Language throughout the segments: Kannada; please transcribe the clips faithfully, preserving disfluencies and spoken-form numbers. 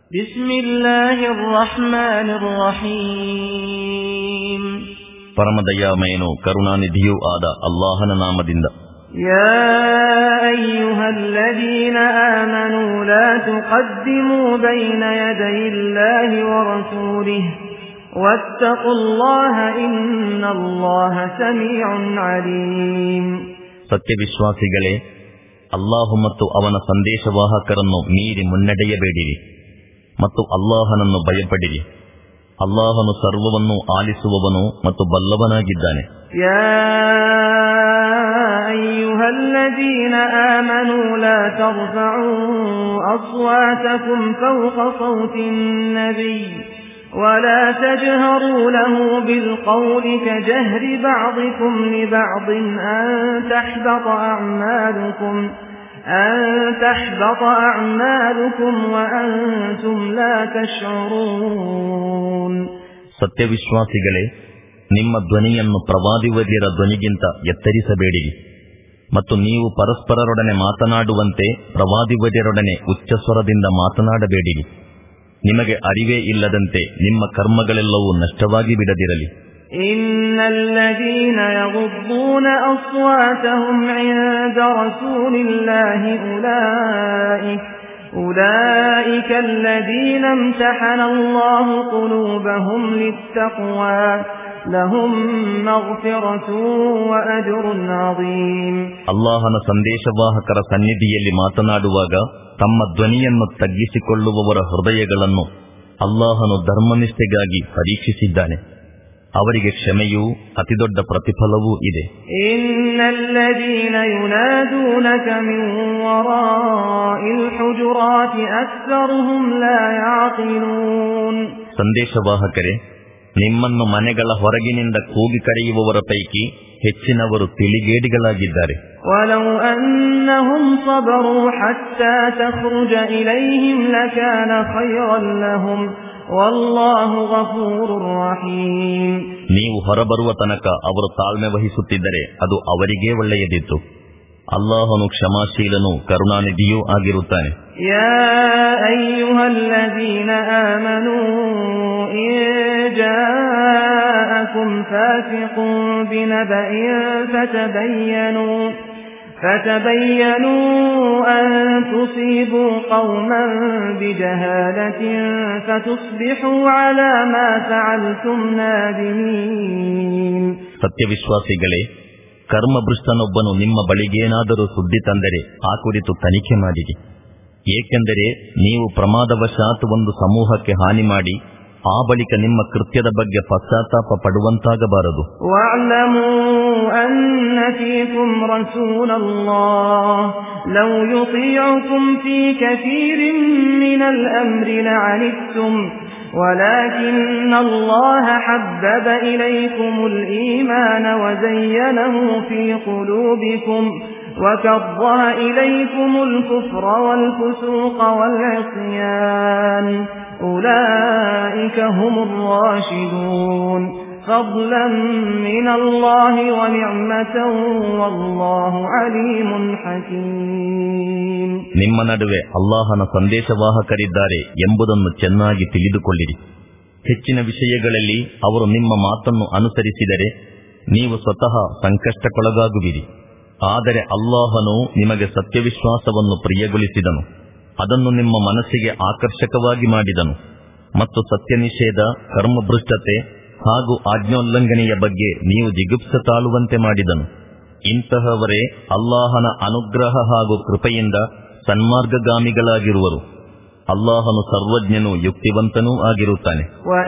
ಬಿಸ್ಮಿಲ್ಲಾಹಿರ್ ರಹ್ಮಾನಿರ್ ರಹೀಮ್. ಪರಮದಯಾಮಯನು ಕರುಣಾನಿಧಿಯೂ ಆದ ಅಲ್ಲಾಹನ ನಾಮದಿಂದ. ಯಾ ಅಯ್ಯುಹಲ್ಲದೀನ ಆಮನೂ ಲಾ ತುಕದ್ದಿಮೂ ಬೈನ ಯದಯಿಲ್ಲಾಹಿ ವ ರಸೂಲಿಹಿ ವತ್ತಖುಲ್ಲಾಹ ಇನ್ನಲ್ಲಾಹ ಸಮೀಉನ್ ಅಲೀಮ್. ಸತ್ಯವಿಶ್ವಾಸಿಗಳೇ, ಅಲ್ಲಾಹು ಮತ್ತು ಅವನ ಸಂದೇಶವಾಹಕರನ್ನು ಮೀರಿ ಮುನ್ನಡೆಯಬೇಡಿರಿ ಮತ್ತು ಅಲ್ಲಾಹನನ್ನು ಭಯಪಡಿರಿ. ಅಲ್ಲಾಹನು ಸರ್ವವನ್ನು ಆಲಿಸುವವನು ಮತ್ತು ಬಲ್ಲವನಾಗಿದ್ದಾನೆ. ಯಾ ಅಯ್ಯುಹಲ್ಲದೀನ ಆಮನೂ ಲಾ ತರ್ಫಅೂ ಅಸ್ವಾತಕುಂ ಫೌಕ ಸೌತಿನ್ ನಬಿಯ್ ولا تجهروا له بالقول كجهر بعضكم لبعض أن تحبط أعمالكم أن تحبط أعمالكم وأنتم لا تشعرون. ಸತ್ಯವಿಶ್ವಾಸಿಗಳೇ, ನಿಮ್ಮ ಧ್ವನಿಯನ್ನು ಪ್ರವಾದಿವರ್ಯರ ಧ್ವನಿಗಿಂತ ಎತ್ತರಿಸಬೇಡಿರಿ ಮತ್ತು ನೀವು ಪರಸ್ಪರರೊಡನೆ ಮಾತನಾಡುವಂತೆ ಪ್ರವಾದಿವರ್ಯರೊಡನೆ ಉಚ್ಚಸ್ವರದಿಂದ ಮಾತನಾಡಬೇಡಿರಿ. ನಿಮಗೆ ಅರಿವೇ ಇಲ್ಲದಂತೆ ನಿಮ್ಮ ಕರ್ಮಗಳೆಲ್ಲವೂ ನಷ್ಟವಾಗಿ ಬಿಡದಿರಲಿ. ಇನ್ನಲ್ಲದೀನ ಯಗುದ್ದೂನ ಅಸ್ವಾತಹುಂ ಇಂದ ರಸೂಲಿಲ್ಲಾಹಿ ಉಲೈಕ ಉಲೈಕ ಅಲ್ಲದೀನ ಇಮ್ತಹನ ಅಲ್ಲಾಹು ಕುಲೂಬಹುಂ ಲಿತ್ತಕ್ವಾ ಲಹುಂ ಮಗ್ಫಿರತುನ್ ವ ಅಜ್ರುನ್ ಅಜೀಮ್. ಅಲ್ಲಾಹನ ಸಂದೇಶವಾಹಕರ ಸನ್ನಿಧಿಯಲ್ಲಿ ಮಾತನಾಡುವಾಗ ತಮ್ಮ ಧ್ವನಿಯನ್ನು ತಗ್ಗಿಸಿಕೊಳ್ಳುವವರ ಹೃದಯಗಳನ್ನು ಅಲ್ಲಾಹನು ಧರ್ಮನಿಷ್ಠೆಗಾಗಿ ಪರೀಕ್ಷಿಸಿದ್ದಾನೆ. ಅವರಿಗೆ ಕ್ಷಮೆಯೂ ಅತಿದೊಡ್ಡ ಪ್ರತಿಫಲವೂ ಇದೆ. ಇನ್ನಲ್ಲದೀನ ಯುನಾದೂನಕ ಮಿನ್ ವರಾಇಲ್ ಹುಜುರಾತಿ ಅಕ್ಸರುಹುಂ ಲಾ ಯಅಕಿಲೂನ್. ಸಂದೇಶವಾಹಕರೇ, ನಿಮ್ಮನ್ನು ಮನೆಗಳ ಹೊರಗಿನಿಂದ ಕೂಗಿ ಕರೆಯುವವರ ಪೈಕಿ ಹೆಚ್ಚಿನವರು ತಿಳಿಗೇಡಿಗಳಾಗಿದ್ದಾರೆ. ವಲೌ ಅನ್ನಹುಂ ಸಬರೂ ಹತ್ತಾ ತಖ್ರುಜ ಇಲೈಹಿಂ ಲಕಾನ ಖೈರನ್ ಲಹುಂ ವಲ್ಲಾಹು ಗಫೂರುರ್ ರಹೀಮ್. ನೀವು ಹೊರಬರುವ ತನಕ ಅವರು ತಾಳ್ಮೆ ವಹಿಸುತ್ತಿದ್ದರೆ ಅದು ಅವರಿಗೇ ಒಳ್ಳೆಯದಿತ್ತು. ಅಲ್ಲಾಹನು ಕ್ಷಮಾಶೀಲನೂ ಕರುಣಾನಿಧಿಯೂ ಆಗಿರುತ್ತಾನೆ. ಯಾ ಅಯ್ಯುಹಲ್ಲದೀನ ಆಮನೂ ಇನ್ ಜಾಅಕುಂ ಫಾಸಿಕುನ್ ಬಿನಬಇನ್ ಫತಬಯ್ಯನೂ فتبينوا أن تصيبوا قوما بجهالة فتصبحوا على ما فعلتم نادمين. ಸತ್ಯವಿಶ್ವಾಸಿಗಳೇ, ಕರ್ಮಭ್ರಷ್ಟನೊಬ್ಬನು ನಿಮ್ಮ ಬಳಿಗೇನಾದರೂ ಸುದ್ದಿ ತಂದರೆ ಆ ಕುರಿತು ತನಿಖೆ ಮಾಡಿರಿ. ಏಕೆಂದರೆ ನೀವು ಪ್ರಮಾದವಶಾತ್ ಒಂದು ಸಮೂಹಕ್ಕೆ ಹಾನಿ ಮಾಡಿ ಆ ಬಳಿಕ ನಿಮ್ಮ ಕೃತ್ಯದ ಬಗ್ಗೆ ಪಶ್ಚಾತ್ತಾಪ ಪಡುವಂತಾಗಬಾರದು. ವಅಲಮೂ ಅನ್ನ ಫೀಕುಂ ರಸೂಲಲ್ಲಾಹ್ ಲೌ ಯುತೀಉಕುಂ ಫೀ ಕಸೀರಿನ್ ಮಿನಲ್ ಅಮ್ರಿ ಲಅನಿತ್ತುಂ ولكن الله حبب إليكم الإيمان وزينه في قلوبكم وكره إليكم الكفر والفسوق والعصيان أولئك هم الراشدون فضلا من الله ونعمة والله عليم حكيم. ನಿಮ್ಮ ನಡುವೆ ಅಲ್ಲಾಹನ ಸಂದೇಶವಾಹಕರಿದ್ದಾರೆ ಎಂಬುದನ್ನು ಚೆನ್ನಾಗಿ ತಿಳಿದುಕೊಳ್ಳಿರಿ. ಹೆಚ್ಚಿನ ವಿಷಯಗಳಲ್ಲಿ ಅವರು ನಿಮ್ಮ ಮಾತನ್ನು ಅನುಸರಿಸಿದರೆ ನೀವು ಸ್ವತಃ ಸಂಕಷ್ಟಕ್ಕೊಳಗಾಗುವಿರಿ. ಆದರೆ ಅಲ್ಲಾಹನು ನಿಮಗೆ ಸತ್ಯವಿಶ್ವಾಸವನ್ನು ಪ್ರಿಯಗೊಳಿಸಿದನು, ಅದನ್ನು ನಿಮ್ಮ ಮನಸ್ಸಿಗೆ ಆಕರ್ಷಕವಾಗಿ ಮಾಡಿದನು ಮತ್ತು ಸತ್ಯ ನಿಷೇಧ, ಕರ್ಮಭ್ರಷ್ಟತೆ ಹಾಗೂ ಆಜ್ಞೋಲ್ಲಂಘನೆಯ ಬಗ್ಗೆ ನೀವು ಜಿಗುಪ್ಸೆ ತಾಳುವಂತೆ ಮಾಡಿದನು. ಇಂತಹವರೇ ಅಲ್ಲಾಹನ ಅನುಗ್ರಹ ಹಾಗೂ ಕೃಪೆಯಿಂದ ಸನ್ಮಾರ್ಗಗಾಮಿಗಳಾಗಿರುವರು. ಅಲ್ಲಾಹನು ಸರ್ವಜ್ಞನೂ ಯುಕ್ತಿವಂತನೂ ಆಗಿರುತ್ತಾನೆ.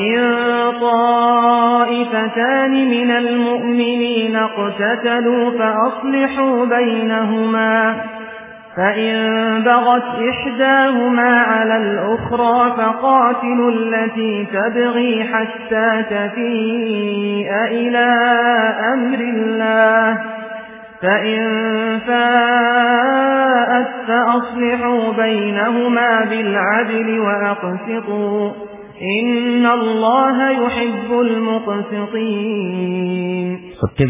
فإن بغت إحداهما على الأخرى فقاتلوا التي تبغي حتى تفيء إلى أمر الله فإن فاءت فأصلحوا بينهما بالعدل وأقسطوا إن الله يحب المقسطين.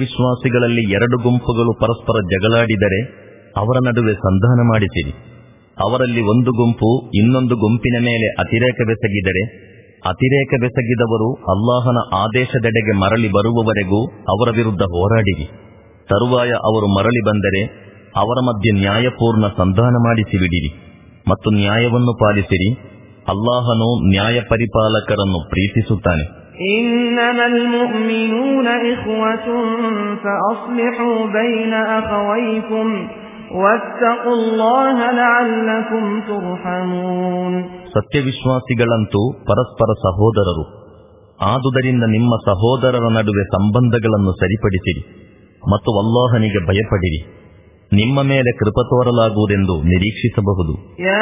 ಸತ್ಯವಿಶ್ವಾಸಿಗಳಲ್ಲಿ ಎರಡು ಗುಂಪುಗಳು ಪರಸ್ಪರ ಜಗಳಾಡಿದರೆ ಅವರ ನಡುವೆ ಸಂಧಾನ ಮಾಡಿಸಿರಿ. ಅವರಲ್ಲಿ ಒಂದು ಗುಂಪು ಇನ್ನೊಂದು ಗುಂಪಿನ ಮೇಲೆ ಅತಿರೇಕವೆಸಗಿದರೆ, ಅತಿರೇಕವೆಸಗಿದವರು ಅಲ್ಲಾಹನ ಆದೇಶದೆಡೆಗೆ ಮರಳಿ ಬರುವವರೆಗೂ ಅವರ ವಿರುದ್ಧ ಹೋರಾಡಿರಿ. ತರುವಾಯ ಅವರು ಮರಳಿ ಬಂದರೆ ಅವರ ಮಧ್ಯೆ ನ್ಯಾಯಪೂರ್ಣ ಸಂಧಾನ ಮಾಡಿಸಿಬಿಡಿರಿ ಮತ್ತು ನ್ಯಾಯವನ್ನು ಪಾಲಿಸಿರಿ. ಅಲ್ಲಾಹನು ನ್ಯಾಯ ಪರಿಪಾಲಕರನ್ನು ಪ್ರೀತಿಸುತ್ತಾನೆ. ಇನ್ನಮಲ್ ಮುಅ್ಮಿನೂನ ಇಖ್ವತುನ್ ಫಅಸ್ಲಿಹೂ ಬೈನ ಅಖವೈಕುಂ ವತ್ತಖುಲ್ಲಾಹ ಲಅಲ್ಲಕುಂ ತುರ್ಹಮೂನ್. ಸತ್ಯವಿಶ್ವಾಸಿಗಳಂತೂ ಪರಸ್ಪರ ಸಹೋದರರು. ಆದುದರಿಂದ ನಿಮ್ಮ ಸಹೋದರರ ನಡುವೆ ಸಂಬಂಧಗಳನ್ನು ಸರಿಪಡಿಸಿರಿ ಮತ್ತು ಅಲ್ಲಾಹನಿಗೆ ಭಯಪಡಿರಿ. ನಿಮ್ಮ ಮೇಲೆ ಕೃಪೆ ತೋರಲಾಗುವುದೆಂದು ನಿರೀಕ್ಷಿಸಬಹುದು. ಯಾ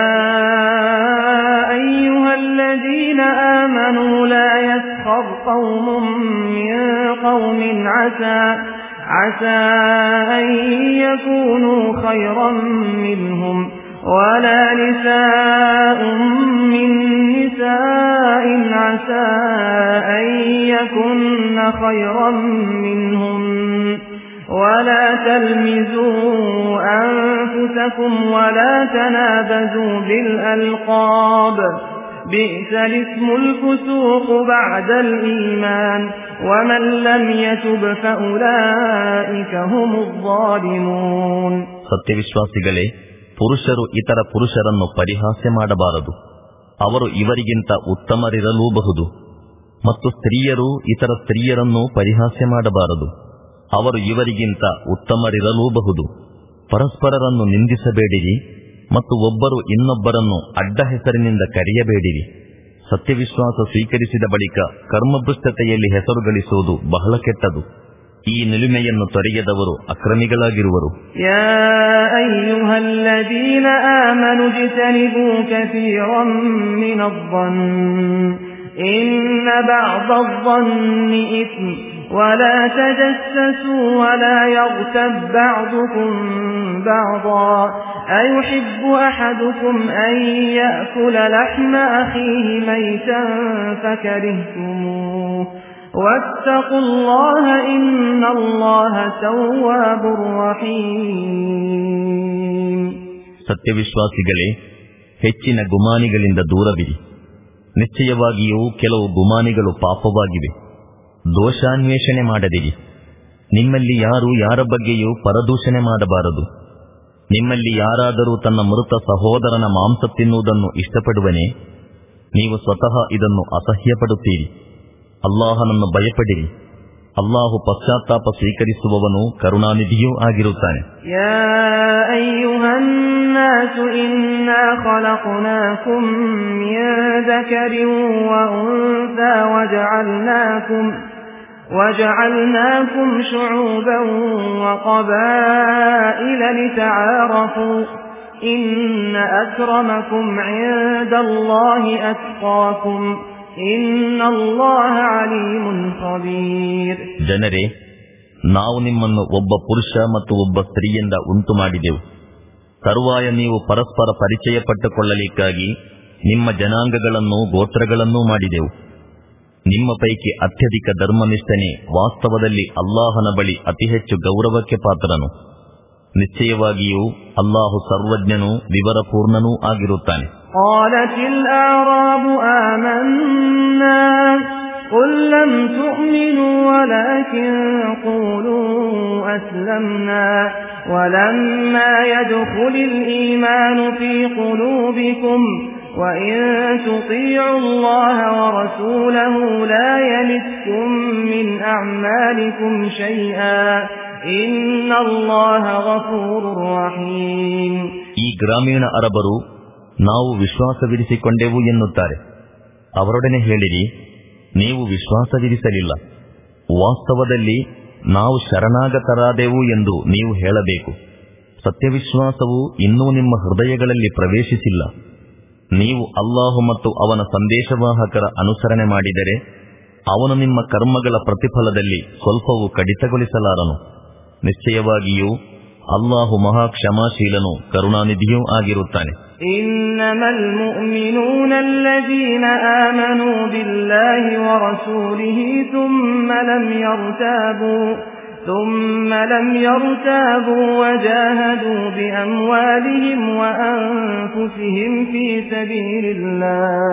ಅಯ್ಯುಹಲ್ಲದೀನ ಆಮನೂ ಲಾ ಯಸ್ಖರ್ ಕೌಮುಂ ಮಿನ್ ಕೌಮಿನ್ ಅಸಾ ಅಸಾ ಅನ್ ಯಕೂನೂ ಖೈರನ್ ಮಿನ್ಹುಂ ವಲಾ ನಿಸಾኡಂ ಮಿನ್ ನಿಸಾಇನ್ ಅಸಾ ಅನ್ ಯಕುನ್ನ ಖೈರನ್ ಮಿನ್ಹುಂ ولا تلمزوا أنفسكم ولا تنابزوا بالألقاب بئس الاسم الفسوق بعد الإيمان ومن لم يتب فأولئك هم الظالمون. ಸತ್ಯವಿಶ್ವಾಸಿಗಳೇ, ಪುರುಷರು ಇತರ ಪುರುಷರನ್ನು ಪರಿಹಾಸ್ಯ ಮಾಡಬಾರದು, ಅವರು ಇವರಿಗಿಂತ ಉತ್ತಮರಿರಲೂಬಹುದು. ಮತ್ತು ಸ್ತ್ರೀಯರು ಇತರ ಸ್ತ್ರೀಯರನ್ನು ಪರಿಹಾಸ್ಯ ಮಾಡಬಾರದು, ಅವರು ಇವರಿಗಿಂತ ಉತ್ತಮರಿರಲೂಬಹುದು. ಪರಸ್ಪರರನ್ನು ನಿಂದಿಸಬೇಡಿರಿ ಮತ್ತು ಒಬ್ಬರು ಇನ್ನೊಬ್ಬರನ್ನು ಅಡ್ಡ ಹೆಸರಿನಿಂದ ಕರೆಯಬೇಡಿರಿ. ಸತ್ಯವಿಶ್ವಾಸ ಸ್ವೀಕರಿಸಿದ ಬಳಿಕ ಕರ್ಮಭ್ರಷ್ಟತೆಯಲ್ಲಿ ಹೆಸರು ಗಳಿಸುವುದು ಬಹಳ ಕೆಟ್ಟದು. ಈ ನಿಲುಮೆಯನ್ನು ತೊರೆಯದವರು ಅಕ್ರಮಿಗಳಾಗಿರುವರು. ಯಾ ಅಯ್ಯುಹಲ್ಲದೀನ ಆಮನು ಜಿತನಿಬೂ ಕತೀರನ್ ಮಿನದ್ದನ್ನ್ ಇನ್ನ ಬಅದದ್ದನ್ನಿ ಇಸ್ಮ್ ولا تجسسوا ولا يغتب بعضكم بعضا أيحب أحدكم أن يأكل لحم أخيه ميتا فكرهتموه واتقوا الله إن الله تواب رحيم. ಸತ್ಯವಿಶ್ವಾಸಿಗಳೇ, ಹೆಚ್ಚಿನ ಗುಮಾನಿಗಳಿಂದ ದೂರವಿರಿ. ನಿಶ್ಚಯವಾಗಿಯೂ ಕೆಲವು ಗುಮಾನಿಗಳು ಪಾಪವಾಗಿವೆ. ದೋಷಾನ್ವೇಷಣೆ ಮಾಡದಿರಿ. ನಿಮ್ಮಲ್ಲಿ ಯಾರು ಯಾರ ಬಗ್ಗೆಯೂ ಪರದೂಷಣೆ ಮಾಡಬಾರದು. ನಿಮ್ಮಲ್ಲಿ ಯಾರಾದರೂ ತನ್ನ ಮೃತ ಸಹೋದರನ ಮಾಂಸ ತಿನ್ನುವುದನ್ನು ಇಷ್ಟಪಡುವನೇ? ನೀವು ಸ್ವತಃ ಇದನ್ನು ಅಸಹ್ಯಪಡುತ್ತೀರಿ. ಅಲ್ಲಾಹನನ್ನು ಭಯಪಡಿರಿ. ಅಲ್ಲಾಹು ಪಶ್ಚಾತ್ತಾಪ ಸ್ವೀಕರಿಸುವವನು ಕರುಣಾನಿಧಿಯೂ ಆಗಿರುತ್ತಾನೆ. ಯಾ ಅಯ್ಯುಹನ್ನಾಸು ಇನ್ನಾ ಖಲಕ್ನಾಕುಂ ಮಿನ್ ذಕರಿನ್ ವ ಉನ್ಸಾ ವಜಅಲ್ನಾಕುಂ وجعلناكم شعوبا وقبائل لتعارفوا إن أكرمكم عند الله أتقاكم إن الله عليم خبير. ಜನರೇ, ನಾವು ನಿಮ್ಮನ್ನು ಒಬ್ಬ ಪುರುಷ ಮತ್ತು ಒಬ್ಬ ಸ್ತ್ರೀಯಿಂದ ಉಂಟು ಮಾಡಿದೆವು. ತರುವಾಯ ನೀವು ಪರಸ್ಪರ ಪರಿಚಯ ಪಟ್ಟುಕೊಳ್ಳಲಿಕ್ಕಾಗಿ ನಿಮ್ಮ ಜನಾಂಗಗಳನ್ನು ಗೋತ್ರಗಳನ್ನೂ ಮಾಡಿದೆವು. ನಿಮ್ಮ ಪೈಕಿ ಅತ್ಯಧಿಕ ಧರ್ಮನಿಷ್ಠನೇ ವಾಸ್ತವದಲ್ಲಿ ಅಲ್ಲಾಹನ ಬಳಿ ಅತಿ ಹೆಚ್ಚು ಗೌರವಕ್ಕೆ ಪಾತ್ರನು. ನಿಶ್ಚಯವಾಗಿಯೂ ಅಲ್ಲಾಹು ಸರ್ವಜ್ಞನೂ ವಿವರಪೂರ್ಣನೂ ಆಗಿರುತ್ತಾನೆ. قالتಿಲ್ ಅಅರಾಬು ಆಮನ್ನಾ ಕುಲ್ ಲಂ ತು'ಮಿನು ವಲಾಕಿನ್ ಕೂಲು ಅಸ್ಲಮ್ನಾ ವಲಮ್ಮಾ ಯದ್ಖುಲಿಲ್ ಈಮಾನು ಫೀ ಕುಲೂಬಿಕುಂ وَإِن تُطِيعُوا اللَّهَ وَرَسُولَهُ لَا يَلِتْكُم مِّنْ أَعْمَالِكُمْ شَيْئًا إِنَّ اللَّهَ غَفُورٌ رَّحِيمٌ. ಈ ಗ್ರಾಮೀಣ ಅರಬರು ನಾವು ವಿಶ್ವಾಸವಿರಿಸಿಕೊಂಡೆವು ಎನ್ನುತ್ತಾರೆ. ಅವರೊಡನೆ ಹೇಳಿರಿ, ನೀವು ವಿಶ್ವಾಸವಿರಿಸಲಿಲ್ಲ. ವಾಸ್ತವದಲ್ಲಿ ನಾವು ಶರಣಾಗತರಾದೆವು ಎಂದು ನೀವು ಹೇಳಬೇಕು. ಸತ್ಯವಿಶ್ವಾಸವು ಇನ್ನೂ ನಿಮ್ಮ ಹೃದಯಗಳಲ್ಲಿ ಪ್ರವೇಶಿಸಿಲ್ಲ. ನೀವು ಅಲ್ಲಾಹು ಮತ್ತು ಅವನ ಸಂದೇಶವಾಹಕರ ಅನುಸರಣೆ ಮಾಡಿದರೆ ಅವನು ನಿಮ್ಮ ಕರ್ಮಗಳ ಪ್ರತಿಫಲದಲ್ಲಿ ಸ್ವಲ್ಪವೂ ಕಡಿತಗೊಳಿಸಲಾರನು. ನಿಶ್ಚಯವಾಗಿಯೂ ಅಲ್ಲಾಹು ಮಹಾ ಕ್ಷಮಾಶೀಲನು ಕರುಣಾನಿಧಿಯೂ ಆಗಿರುತ್ತಾನೆ. ಇನ್ನಮಲ್ ಮುಅ್ಮಿನೂನ ಅಲ್ಲದೀನ ಆಮನೂ ಬಿಲ್ಲಾಹಿ ವ ರಸೂಲಿಹಿ ಥುಮ್ಮ ಲಂ ಯರ್ತಾಬೂ ثم لم يرتابوا وجاهدوا بأموالهم وأنفسهم في سبيل الله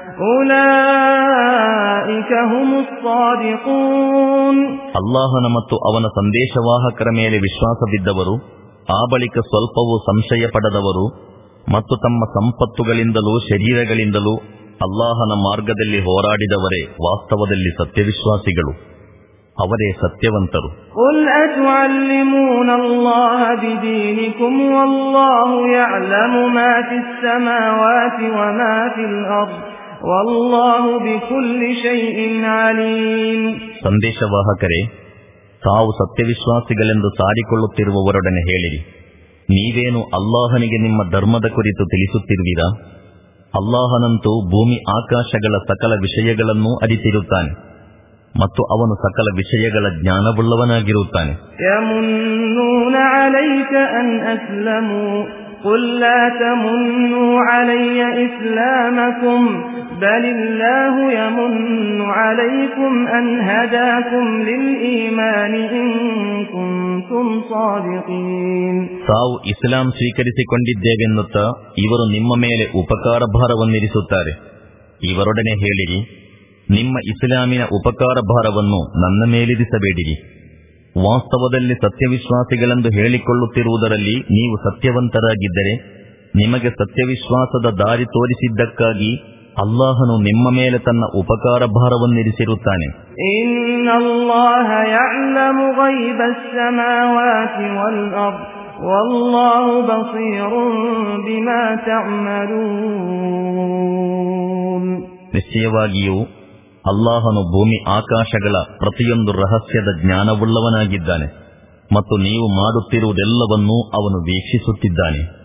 أولئك هم الصادقون. ಅಲ್ಲಾಹನ ಮತ್ತು ಅವನ ಸಂದೇಶವಾಹಕರ ಮೇಲೆ ವಿಶ್ವಾಸವಿದ್ದವರು, ಆ ಬಳಿಕ ಸ್ವಲ್ಪವೂ ಸಂಶಯ ಪಡೆದವರು ಮತ್ತು ತಮ್ಮ ಸಂಪತ್ತುಗಳಿಂದಲೂ ಶರೀರಗಳಿಂದಲೂ ಅಲ್ಲಾಹನ ಮಾರ್ಗದಲ್ಲಿ ಹೋರಾಡಿದವರೇ ವಾಸ್ತವದಲ್ಲಿ ಸತ್ಯವಿಶ್ವಾಸಿಗಳು, ಅವರೇ ಸತ್ಯವಂತರು. قُلْ أَتُعَلِّمُونَ اللَّهَ بِدِينِكُمْ وَاللَّهُ يَعْلَمُ مَا فِي السَّمَاوَاتِ وَمَا فِي الْأَرْضِ وَاللَّهُ بِكُلِّ شَيْءٍ عَلِيمٌ. ಸಂದೇಶವಾಹಕರೇ, ತಾವು ಸತ್ಯವಿಶ್ವಾಸಿಗಳೆಂದು ಸಾರಿಕೊಳ್ಳುತ್ತಿರುವವರೊಡನೆ ಹೇಳಿರಿ, ನೀವೇನು ಅಲ್ಲಾಹನಿಗೆ ನಿಮ್ಮ ಧರ್ಮದ ಕುರಿತು ತಿಳಿಸುತ್ತಿರುವಿರಾ? ಅಲ್ಲಾಹನಂತೂ ಭೂಮಿ ಆಕಾಶಗಳ ಸಕಲ ವಿಷಯಗಳನ್ನೂ ಅರಿತಿರುತ್ತಾನೆ ಮತ್ತು ಅವನು ಸಕಲ ವಿಷಯಗಳ ಜ್ಞಾನವುಳ್ಳವನಾಗಿರುತ್ತಾನೆ. ಯಮುನ್ನೂನ ಅಲೈಕ ಅನ್ ಅಸ್ಲಮೂ قل لا تمنوا علي إسلامكم بل الله يمن عليكم أن هداكم للإيمان إن كنتم صادقين. ತಾವು ಇಸ್ಲಾಂ ಸ್ವೀಕರಿಸಿಕೊಂಡಿದ್ದೇವೆನ್ನುತ್ತಾ ಇವರು ನಿಮ್ಮ ಮೇಲೆ ಉಪಕಾರ ಭಾರವನ್ನಿರಿಸುತ್ತಾರೆ. ಇವರೊಡನೆ ಹೇಳಿರಿ, ನಿಮ್ಮ ಇಸ್ಲಾಮಿನ ಉಪಕಾರ ಭಾರವನ್ನು ನನ್ನ ಮೇಲಿರಿಸಬೇಡಿರಿ. ವಾಸ್ತವದಲ್ಲಿ ಸತ್ಯವಿಶ್ವಾಸಿಗಳೆಂದು ಹೇಳಿಕೊಳ್ಳುತ್ತಿರುವುದರಲ್ಲಿ ನೀವು ಸತ್ಯವಂತರಾಗಿದ್ದರೆ ನಿಮಗೆ ಸತ್ಯವಿಶ್ವಾಸದ ದಾರಿ ತೋರಿಸಿದ್ದಕ್ಕಾಗಿ ಅಲ್ಲಾಹನು ನಿಮ್ಮ ಮೇಲೆ ತನ್ನ ಉಪಕಾರ ಭಾರವನ್ನಿರಿಸಿರುತ್ತಾನೆ. ಇನ್ನಲ್ಲಾಹ ಯಅಲಮು ಗೈಬಸ್ ಸಮಾವಾತಿ ವಲ್ ಅರ್ದ್ ವಲ್ಲಾಹು ಬಸೀರುನ್ ಬಿಮಾ ತಅಮಲೂನ್. ನಿಶ್ಚಯವಾಗಿಯೂ ಅಲ್ಲಾಹನು ಭೂಮಿ ಆಕಾಶಗಳ ಪ್ರತಿಯೊಂದು ರಹಸ್ಯದ ಜ್ಞಾನವುಳ್ಳವನಾಗಿದ್ದಾನೆ ಮತ್ತು ನೀವು ಮಾಡುತ್ತಿರುವುದೆಲ್ಲವನ್ನೂ ಅವನು ವೀಕ್ಷಿಸುತ್ತಿದ್ದಾನೆ.